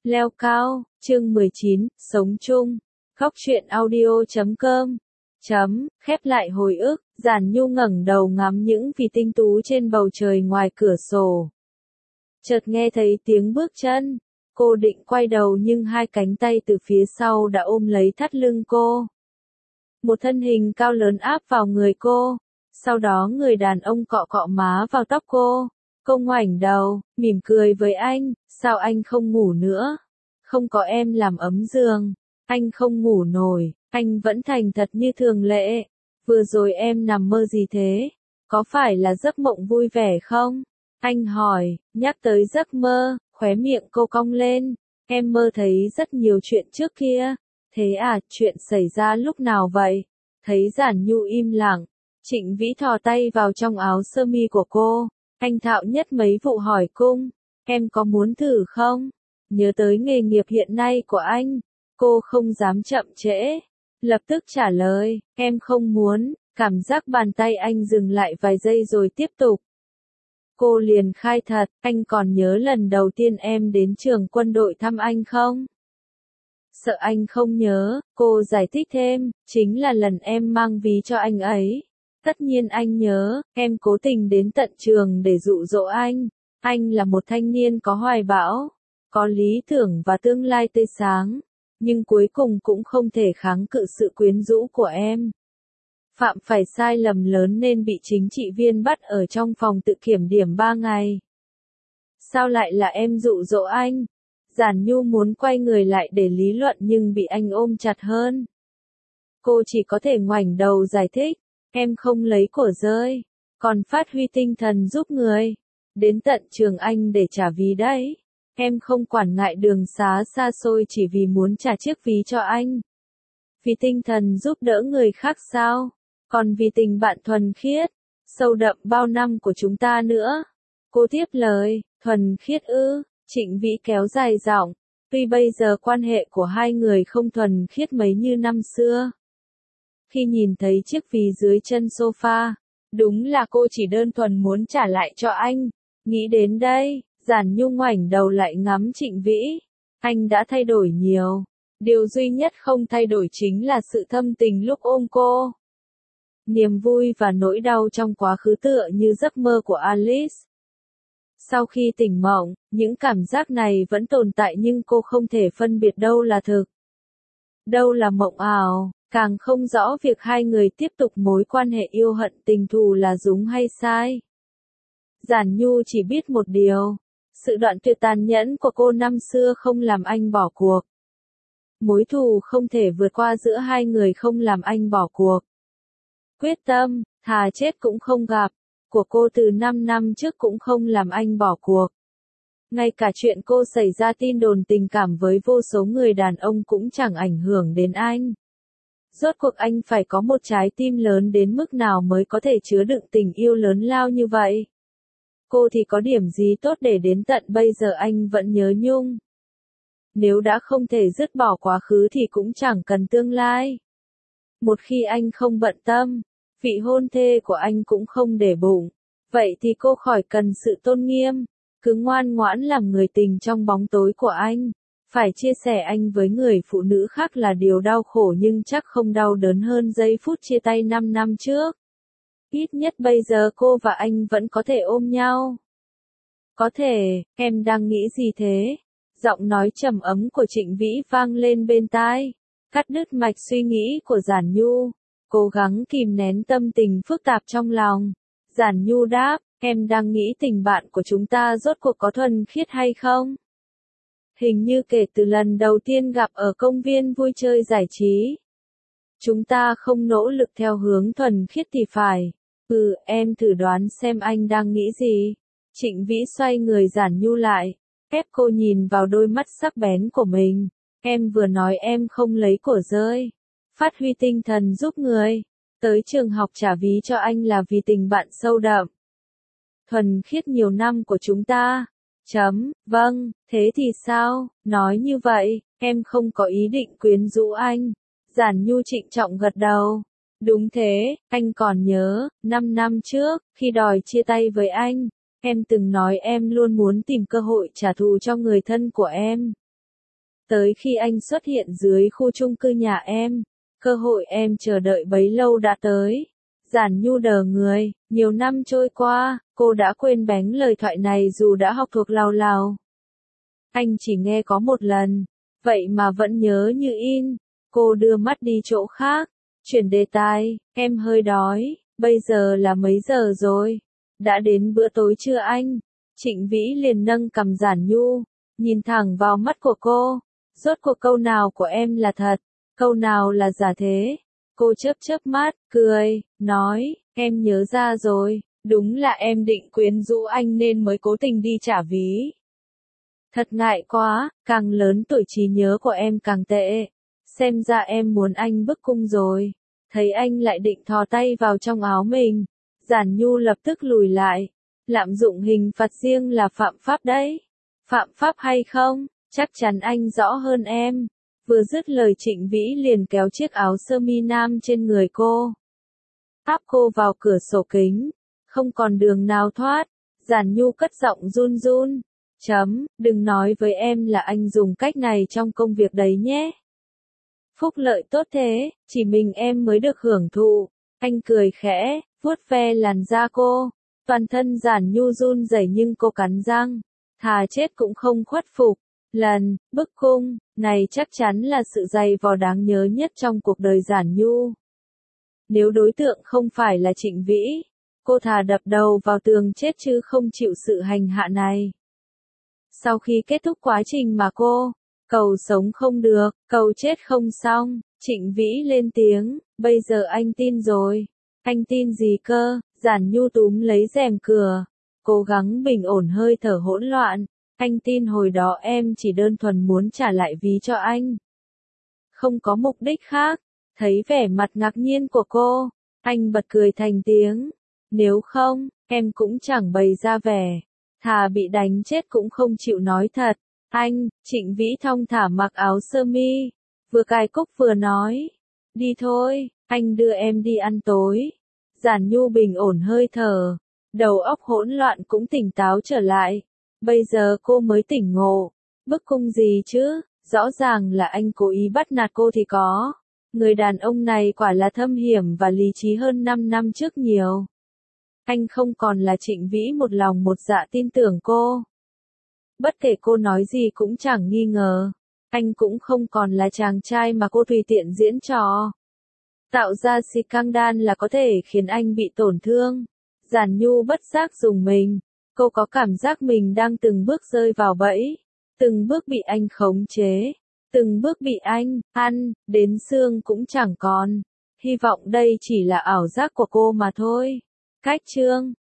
Leo cao, chương 19, sống chung. Góc truyện audio.com. Khép lại hồi ức, Giản Nhu ngẩng đầu ngắm những vì tinh tú trên bầu trời ngoài cửa sổ. Chợt nghe thấy tiếng bước chân, cô định quay đầu nhưng hai cánh tay từ phía sau đã ôm lấy thắt lưng cô. Một thân hình cao lớn áp vào người cô, sau đó người đàn ông cọ cọ má vào tóc cô. Cô ngoảnh đầu, mỉm cười với anh, sao anh không ngủ nữa? Không có em làm ấm giường, anh không ngủ nổi, anh vẫn thành thật như thường lệ. Vừa rồi em nằm mơ gì thế? Có phải là giấc mộng vui vẻ không? Anh hỏi, nhắc tới giấc mơ, khóe miệng cô cong lên. Em mơ thấy rất nhiều chuyện trước kia. Thế à, chuyện xảy ra lúc nào vậy? Thấy Giản Nhu im lặng, Trịnh Vĩ thò tay vào trong áo sơ mi của cô. Anh thạo nhất mấy vụ hỏi cung, em có muốn thử không? Nhớ tới nghề nghiệp hiện nay của anh, cô không dám chậm trễ. Lập tức trả lời, em không muốn, cảm giác bàn tay anh dừng lại vài giây rồi tiếp tục. Cô liền khai thật, anh còn nhớ lần đầu tiên em đến trường quân đội thăm anh không? Sợ anh không nhớ, cô giải thích thêm, chính là lần em mang ví cho anh ấy. Tất nhiên anh nhớ, em cố tình đến tận trường để dụ dỗ anh. Anh là một thanh niên có hoài bão, có lý tưởng và tương lai tươi sáng, nhưng cuối cùng cũng không thể kháng cự sự quyến rũ của em. Phạm phải sai lầm lớn nên bị chính trị viên bắt ở trong phòng tự kiểm điểm 3 ngày. Sao lại là em dụ dỗ anh? Giản Nhu muốn quay người lại để lý luận nhưng bị anh ôm chặt hơn. Cô chỉ có thể ngoảnh đầu giải thích. Em không lấy của rơi, còn phát huy tinh thần giúp người. Đến tận trường anh để trả ví đấy. Em không quản ngại đường xá xa xôi chỉ vì muốn trả chiếc ví cho anh. Vì tinh thần giúp đỡ người khác sao? Còn vì tình bạn thuần khiết, sâu đậm bao năm của chúng ta nữa. Cô tiếp lời, thuần khiết ư? Trịnh Vĩ kéo dài giọng. Tuy bây giờ quan hệ của hai người không thuần khiết mấy như năm xưa. Khi nhìn thấy chiếc ví dưới chân sofa, đúng là cô chỉ đơn thuần muốn trả lại cho anh. Nghĩ đến đây, Giản Nhu ngoảnh đầu lại ngắm Trịnh Vĩ. Anh đã thay đổi nhiều. Điều duy nhất không thay đổi chính là sự thâm tình lúc ôm cô. Niềm vui và nỗi đau trong quá khứ tựa như giấc mơ của Alice. Sau khi tỉnh mộng, những cảm giác này vẫn tồn tại nhưng cô không thể phân biệt đâu là thực. Đâu là mộng ảo. Càng không rõ việc hai người tiếp tục mối quan hệ yêu hận tình thù là đúng hay sai. Giản Nhu chỉ biết một điều, sự đoạn tuyệt tàn nhẫn của cô năm xưa không làm anh bỏ cuộc. Mối thù không thể vượt qua giữa hai người không làm anh bỏ cuộc. Quyết tâm, thà chết cũng không gặp, của cô từ 5 năm trước cũng không làm anh bỏ cuộc. Ngay cả chuyện cô xảy ra tin đồn tình cảm với vô số người đàn ông cũng chẳng ảnh hưởng đến anh. Rốt cuộc anh phải có một trái tim lớn đến mức nào mới có thể chứa đựng tình yêu lớn lao như vậy? Cô thì có điểm gì tốt để đến tận bây giờ anh vẫn nhớ nhung? Nếu đã không thể dứt bỏ quá khứ thì cũng chẳng cần tương lai. Một khi anh không bận tâm, vị hôn thê của anh cũng không để bụng, vậy thì cô khỏi cần sự tôn nghiêm, cứ ngoan ngoãn làm người tình trong bóng tối của anh. Phải chia sẻ anh với người phụ nữ khác là điều đau khổ nhưng chắc không đau đớn hơn giây phút chia tay 5 năm trước. Ít nhất bây giờ cô và anh vẫn có thể ôm nhau. Có thể, em đang nghĩ gì thế? Giọng nói trầm ấm của Trịnh Vĩ vang lên bên tai, cắt đứt mạch suy nghĩ của Giản Nhu. Cố gắng kìm nén tâm tình phức tạp trong lòng. Giản Nhu đáp, em đang nghĩ tình bạn của chúng ta rốt cuộc có thuần khiết hay không? Hình như kể từ lần đầu tiên gặp ở công viên vui chơi giải trí, chúng ta không nỗ lực theo hướng thuần khiết thì phải. Em thử đoán xem anh đang nghĩ gì. Trịnh Vĩ xoay người Giản Nhu lại, ép cô nhìn vào đôi mắt sắc bén của mình. Em vừa nói em không lấy của rơi, phát huy tinh thần giúp người. Tới trường học trả ví cho anh là vì tình bạn sâu đậm, thuần khiết nhiều năm của chúng ta. Vâng, thế thì sao? Nói như vậy, em không có ý định quyến rũ anh. Giản Nhu trịnh trọng gật đầu. Đúng thế, anh còn nhớ, 5 năm trước, khi đòi chia tay với anh, em từng nói em luôn muốn tìm cơ hội trả thù cho người thân của em. Tới khi anh xuất hiện dưới khu chung cư nhà em, cơ hội em chờ đợi bấy lâu đã tới. Giản Nhu đờ người, nhiều năm trôi qua, cô đã quên bén lời thoại này dù đã học thuộc lào lào. Anh chỉ nghe có một lần, vậy mà vẫn nhớ như in. Cô đưa mắt đi chỗ khác, chuyển đề tài, em hơi đói, bây giờ là mấy giờ rồi? Đã đến bữa tối chưa anh? Trịnh Vĩ liền nâng cằm Giản Nhu, nhìn thẳng vào mắt của cô. Rốt cuộc câu nào của em là thật, câu nào là giả thế? Cô chớp chớp mắt, cười, nói, em nhớ ra rồi, đúng là em định quyến rũ anh nên mới cố tình đi trả ví. Thật ngại quá, càng lớn tuổi trí nhớ của em càng tệ. Xem ra em muốn anh bức cung rồi. Thấy anh lại định thò tay vào trong áo mình. Giản Nhu lập tức lùi lại. Lạm dụng hình phạt riêng là phạm pháp đấy. Phạm pháp hay không? Chắc chắn anh rõ hơn em. Vừa dứt lời Trịnh Vĩ liền kéo chiếc áo sơ mi nam trên người cô. Áp cô vào cửa sổ kính. Không còn đường nào thoát. Giản Nhu cất giọng run run. Đừng nói với em là anh dùng cách này trong công việc đấy nhé. Phúc lợi tốt thế, chỉ mình em mới được hưởng thụ. Anh cười khẽ, vuốt ve làn da cô. Toàn thân Giản Nhu run rẩy nhưng cô cắn răng. Thà chết cũng không khuất phục. Bức cung, này chắc chắn là sự dày vò đáng nhớ nhất trong cuộc đời Giản Nhu. Nếu đối tượng không phải là Trịnh Vĩ, cô thà đập đầu vào tường chết chứ không chịu sự hành hạ này. Sau khi kết thúc quá trình mà cô cầu sống không được, cầu chết không xong, Trịnh Vĩ lên tiếng, bây giờ anh tin rồi. Anh tin gì cơ? Giản Nhu túm lấy rèm cửa, cố gắng bình ổn hơi thở hỗn loạn. Anh tin hồi đó em chỉ đơn thuần muốn trả lại ví cho anh. Không có mục đích khác. Thấy vẻ mặt ngạc nhiên của cô, anh bật cười thành tiếng. Nếu không, em cũng chẳng bày ra vẻ. Thà bị đánh chết cũng không chịu nói thật. Anh, Trịnh Vĩ thong thả mặc áo sơ mi, vừa cài cúc vừa nói. Đi thôi, anh đưa em đi ăn tối. Giản Nhu bình ổn hơi thở, đầu óc hỗn loạn cũng tỉnh táo trở lại. Bây giờ cô mới tỉnh ngộ. Bức cung gì chứ, rõ ràng là anh cố ý bắt nạt cô thì có. Người đàn ông này quả là thâm hiểm và lý trí hơn 5 năm trước nhiều. Anh không còn là Trịnh Vĩ một lòng một dạ tin tưởng cô. Bất kể cô nói gì cũng chẳng nghi ngờ. Anh cũng không còn là chàng trai mà cô tùy tiện diễn trò. Tạo ra scandal là có thể khiến anh bị tổn thương. Giản Nhu bất giác rùng mình. Cô có cảm giác mình đang từng bước rơi vào bẫy. Từng bước bị anh khống chế. Từng bước bị anh ăn, đến xương cũng chẳng còn. Hy vọng đây chỉ là ảo giác của cô mà thôi. Cách chương